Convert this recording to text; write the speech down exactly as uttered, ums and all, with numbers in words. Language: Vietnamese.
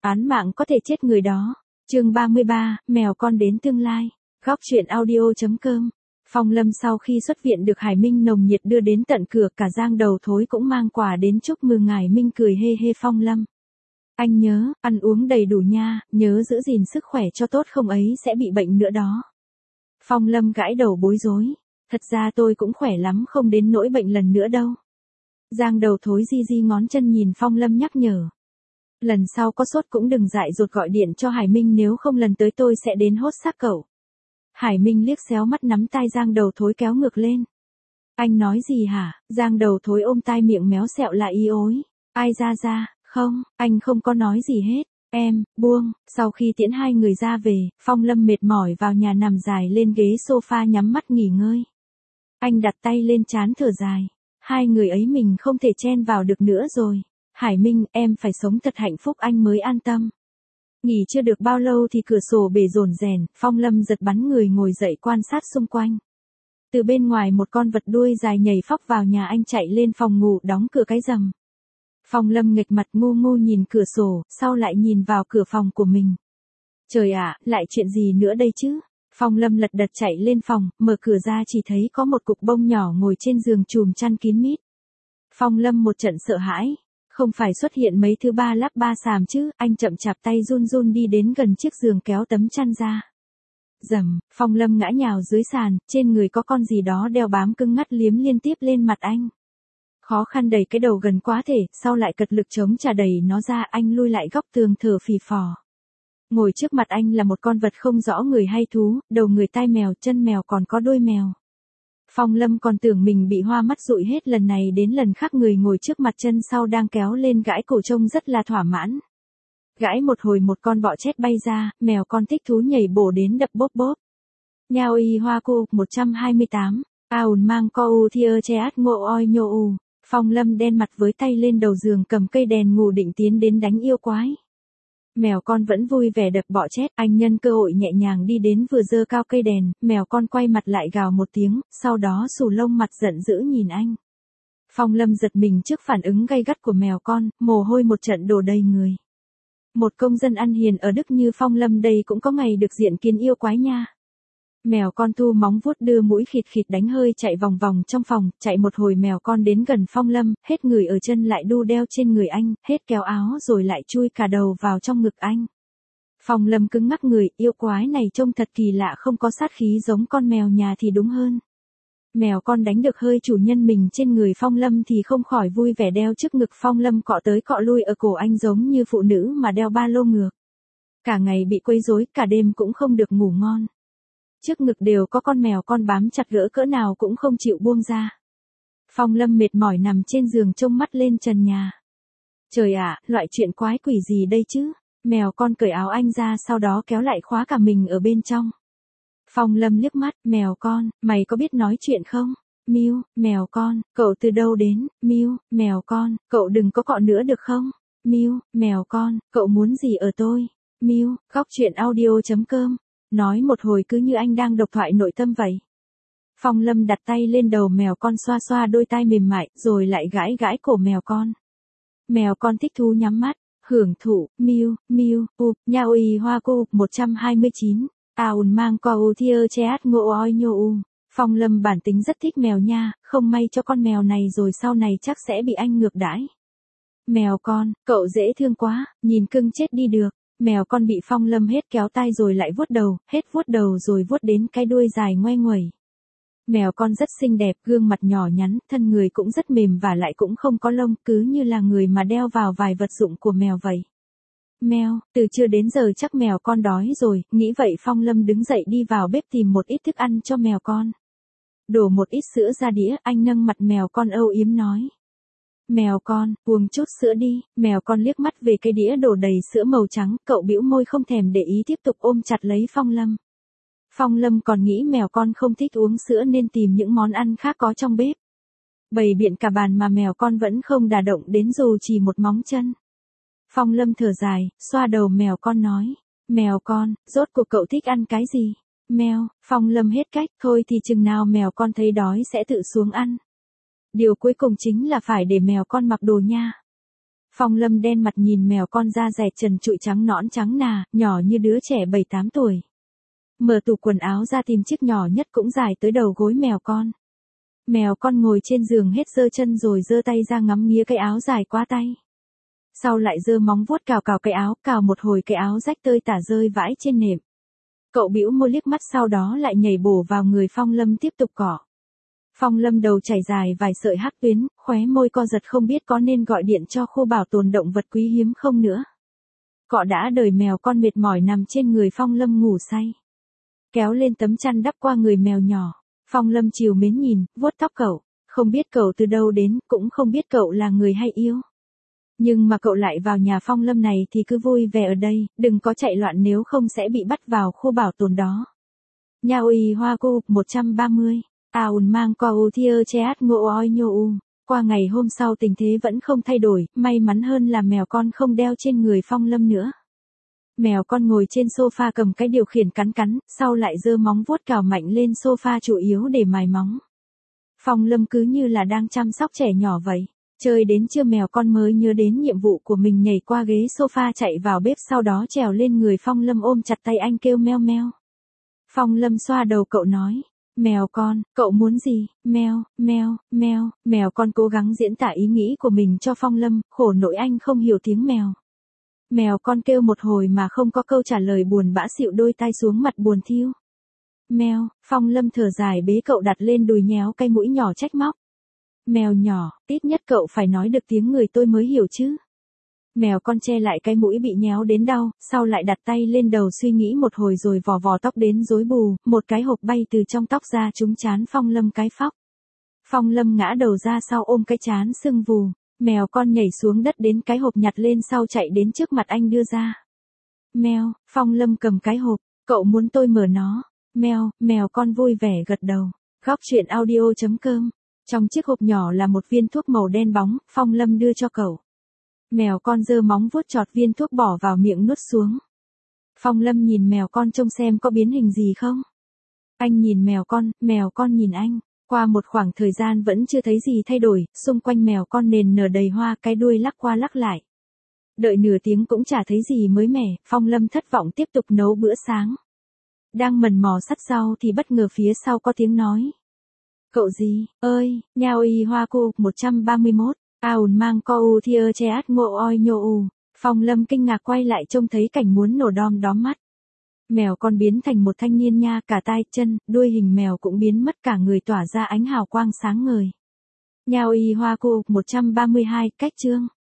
Án mạng có thể chết người đó. Chương ba mươi ba, mèo con đến tương lai. Góc truyện audio chấm com. Phong Lâm sau khi xuất viện được Hải Minh nồng nhiệt đưa đến tận cửa, cả Giang Đầu Thối cũng mang quà đến chúc mừng. Hải Minh cười hê hê: Phong Lâm, anh nhớ, ăn uống đầy đủ nha, nhớ giữ gìn sức khỏe cho tốt không ấy sẽ bị bệnh nữa đó. Phong Lâm gãi đầu bối rối. Thật ra tôi cũng khỏe lắm, không đến nỗi bệnh lần nữa đâu. Giang Đầu Thối di di ngón chân nhìn Phong Lâm nhắc nhở. Lần sau có sốt cũng đừng dại dột gọi điện cho Hải Minh, nếu không lần tới tôi sẽ đến hốt xác cậu. Hải Minh liếc xéo mắt nắm tai Giang Đầu Thối kéo ngược lên. Anh nói gì hả? Giang Đầu Thối ôm tai miệng méo sẹo lại ý ối. Ai ra ra, không, anh không có nói gì hết. Em, buông. Sau khi tiễn hai người ra về, Phong Lâm mệt mỏi vào nhà nằm dài lên ghế sofa nhắm mắt nghỉ ngơi. Anh đặt tay lên trán thở dài. Hai người ấy mình không thể chen vào được nữa rồi. Hải Minh, em phải sống thật hạnh phúc anh mới an tâm. Nghỉ chưa được bao lâu thì cửa sổ bể rồn rèn, Phong Lâm giật bắn người ngồi dậy quan sát xung quanh. Từ bên ngoài một con vật đuôi dài nhảy phóc vào nhà anh, chạy lên phòng ngủ đóng cửa cái rầm. Phong Lâm nghệch mặt ngu ngu nhìn cửa sổ, sau lại nhìn vào cửa phòng của mình. Trời ạ, lại chuyện gì nữa đây chứ? Phong Lâm lật đật chạy lên phòng, mở cửa ra chỉ thấy có một cục bông nhỏ ngồi trên giường chùm chăn kín mít. Phong Lâm một trận sợ hãi. Không phải xuất hiện mấy thứ ba lắp ba xàm chứ? Anh chậm chạp tay run run đi đến gần chiếc giường kéo tấm chăn ra. Rầm, Phong Lâm ngã nhào dưới sàn, trên người có con gì đó đeo bám cứng ngắt liếm liên tiếp lên mặt anh. Khó khăn đẩy cái đầu gần quá thể, sau lại cật lực chống trả đẩy nó ra, anh lui lại góc tường thở phì phò. Ngồi trước mặt anh là một con vật không rõ người hay thú, đầu người tai mèo, chân mèo còn có đuôi mèo. Phong Lâm còn tưởng mình bị hoa mắt dụi hết lần này đến lần khác, người ngồi trước mặt chân sau đang kéo lên gãi cổ trông rất là thỏa mãn. Gãi một hồi một con bọ chét bay ra, mèo con thích thú nhảy bổ đến đập bốp bốp. Nhao y hoa cô, một trăm hai mươi tám, aun mang co u thiơ che át ngộ oi nhô u. Phong Lâm đen mặt với tay lên đầu giường cầm cây đèn ngủ định tiến đến đánh yêu quái. Mèo con vẫn vui vẻ đập bọ chét, anh nhân cơ hội nhẹ nhàng đi đến vừa giơ cao cây đèn, mèo con quay mặt lại gào một tiếng, sau đó xù lông mặt giận dữ nhìn anh. Phong Lâm giật mình trước phản ứng gay gắt của mèo con, mồ hôi một trận đổ đầy người. Một công dân ăn hiền ở Đức như Phong Lâm đây cũng có ngày được diện kiến yêu quái nha. Mèo con thu móng vuốt đưa mũi khịt khịt đánh hơi chạy vòng vòng trong phòng, chạy một hồi mèo con đến gần Phong Lâm, hết người ở chân lại đu đeo trên người anh, hết kéo áo rồi lại chui cả đầu vào trong ngực anh. Phong Lâm cứng ngắc người, yêu quái này trông thật kỳ lạ, không có sát khí giống con mèo nhà thì đúng hơn. Mèo con đánh được hơi chủ nhân mình trên người Phong Lâm thì không khỏi vui vẻ đeo trước ngực Phong Lâm, cọ tới cọ lui ở cổ anh giống như phụ nữ mà đeo ba lô ngược. Cả ngày bị quấy rối, cả đêm cũng không được ngủ ngon. Trước ngực đều có con mèo con bám chặt, gỡ cỡ nào cũng không chịu buông ra. Phong Lâm mệt mỏi nằm trên giường trông mắt lên trần nhà. Trời ạ, loại chuyện quái quỷ gì đây chứ? Mèo con cởi áo anh ra sau đó kéo lại khóa cả mình ở bên trong. Phong Lâm liếc mắt, mèo con, mày có biết nói chuyện không? Miu, mèo con, cậu từ đâu đến? Miu, mèo con, cậu đừng có cọ nữa được không? Miu, mèo con, cậu muốn gì ở tôi? Miu, góc truyện audio chấm com. Nói một hồi cứ như anh đang độc thoại nội tâm vậy. Phong Lâm đặt tay lên đầu mèo con, xoa xoa đôi tai mềm mại, rồi lại gãi gãi cổ mèo con. Mèo con thích thú nhắm mắt, hưởng thụ, miu, miu, u, nhao y hoa cô, một trăm hai mươi chín, aun mang co u thiơ che át ngộ oi nhô u. Phong Lâm bản tính rất thích mèo nha, không may cho con mèo này rồi sau này chắc sẽ bị anh ngược đãi. Mèo con, cậu dễ thương quá, nhìn cưng chết đi được. Mèo con bị Phong Lâm hết kéo tai rồi lại vuốt đầu, hết vuốt đầu rồi vuốt đến cái đuôi dài ngoe nguẩy. Mèo con rất xinh đẹp, gương mặt nhỏ nhắn, thân người cũng rất mềm và lại cũng không có lông, cứ như là người mà đeo vào vài vật dụng của mèo vậy. Mèo, từ trưa đến giờ chắc mèo con đói rồi, nghĩ vậy Phong Lâm đứng dậy đi vào bếp tìm một ít thức ăn cho mèo con. Đổ một ít sữa ra đĩa, anh nâng mặt mèo con âu yếm nói. Mèo con, uống chút sữa đi. Mèo con liếc mắt về cái đĩa đổ đầy sữa màu trắng, cậu bĩu môi không thèm để ý tiếp tục ôm chặt lấy Phong Lâm. Phong Lâm còn nghĩ mèo con không thích uống sữa nên tìm những món ăn khác có trong bếp. Bày biện cả bàn mà mèo con vẫn không đả động đến dù chỉ một móng chân. Phong Lâm thở dài, xoa đầu mèo con nói. Mèo con, rốt cuộc cậu thích ăn cái gì? Mèo, Phong Lâm hết cách, thôi thì chừng nào mèo con thấy đói sẽ tự xuống ăn. Điều cuối cùng chính là phải để mèo con mặc đồ nha. Phong Lâm đen mặt nhìn mèo con da dẻ trần trụi trắng nõn trắng nà, nhỏ như đứa trẻ bảy tám tuổi. Mở tủ quần áo ra tìm chiếc nhỏ nhất cũng dài tới đầu gối mèo con. Mèo con ngồi trên giường hết giơ chân rồi giơ tay ra ngắm nghía cái áo dài quá tay. Sau lại giơ móng vuốt cào cào cái áo, cào một hồi cái áo rách tơi tả rơi vãi trên nệm. Cậu bĩu môi liếc mắt sau đó lại nhảy bổ vào người Phong Lâm tiếp tục cọ. Phong Lâm đầu chảy dài vài sợi hắc tuyến, khóe môi co giật không biết có nên gọi điện cho khu bảo tồn động vật quý hiếm không nữa. Cọ đã đời mèo con mệt mỏi nằm trên người Phong Lâm ngủ say. Kéo lên tấm chăn đắp qua người mèo nhỏ. Phong Lâm trìu mến nhìn, vuốt tóc cậu. Không biết cậu từ đâu đến, cũng không biết cậu là người hay yêu. Nhưng mà cậu lại vào nhà Phong Lâm này thì cứ vui vẻ ở đây, đừng có chạy loạn nếu không sẽ bị bắt vào khu bảo tồn đó. Nha uy hoa cô một trăm ba mươi. Aun mang qua u thiơ cheat ngộ oi nhô u. Qua ngày hôm sau tình thế vẫn không thay đổi, may mắn hơn là mèo con không đeo trên người Phong Lâm nữa. Mèo con ngồi trên sofa cầm cái điều khiển cắn cắn, sau lại giơ móng vuốt cào mạnh lên sofa chủ yếu để mài móng. Phong Lâm cứ như là đang chăm sóc trẻ nhỏ vậy. Chơi đến trưa mèo con mới nhớ đến nhiệm vụ của mình, nhảy qua ghế sofa chạy vào bếp, sau đó trèo lên người Phong Lâm ôm chặt tay anh kêu meo meo. Phong Lâm xoa đầu cậu nói, mèo con, cậu muốn gì, meo, meo, meo, mèo con cố gắng diễn tả ý nghĩ của mình cho Phong Lâm, khổ nỗi anh không hiểu tiếng mèo. Mèo con kêu một hồi mà không có câu trả lời, buồn bã xịu đôi tay xuống mặt buồn thiu. Mèo, Phong Lâm thở dài bế cậu đặt lên đùi nhéo cái mũi nhỏ trách móc. Mèo nhỏ, ít nhất cậu phải nói được tiếng người tôi mới hiểu chứ. Mèo con che lại cái mũi bị nhéo đến đau, sau lại đặt tay lên đầu suy nghĩ một hồi rồi vò vò tóc đến rối bù, một cái hộp bay từ trong tóc ra trúng chán Phong Lâm cái phóc. Phong Lâm ngã đầu ra sau ôm cái chán sưng vù, mèo con nhảy xuống đất đến cái hộp nhặt lên sau chạy đến trước mặt anh đưa ra. Mèo, Phong Lâm cầm cái hộp, cậu muốn tôi mở nó. Mèo, mèo con vui vẻ gật đầu. Góc truyện audio chấm com. Trong chiếc hộp nhỏ là một viên thuốc màu đen bóng, Phong Lâm đưa cho cậu. Mèo con giơ móng vuốt chọt viên thuốc bỏ vào miệng nuốt xuống. Phong Lâm nhìn mèo con trông xem có biến hình gì không. Anh nhìn mèo con, mèo con nhìn anh. Qua một khoảng thời gian vẫn chưa thấy gì thay đổi, xung quanh mèo con nền nở đầy hoa, cái đuôi lắc qua lắc lại. Đợi nửa tiếng cũng chả thấy gì mới mẻ, Phong Lâm thất vọng tiếp tục nấu bữa sáng. Đang mần mò sắt rau thì bất ngờ phía sau có tiếng nói. Cậu gì, ơi, nha uy hoa cô, một trăm ba mươi mốt, Aun mang co u thiơ cheat ngộ oi nhô u. Phong Lâm kinh ngạc quay lại trông thấy cảnh muốn nổ đom đóm mắt. Mèo con biến thành một thanh niên nha, cả tai, chân, đuôi hình mèo cũng biến mất, cả người tỏa ra ánh hào quang sáng ngời. Nha uy hoa cô, một trăm ba mươi hai, cách chương.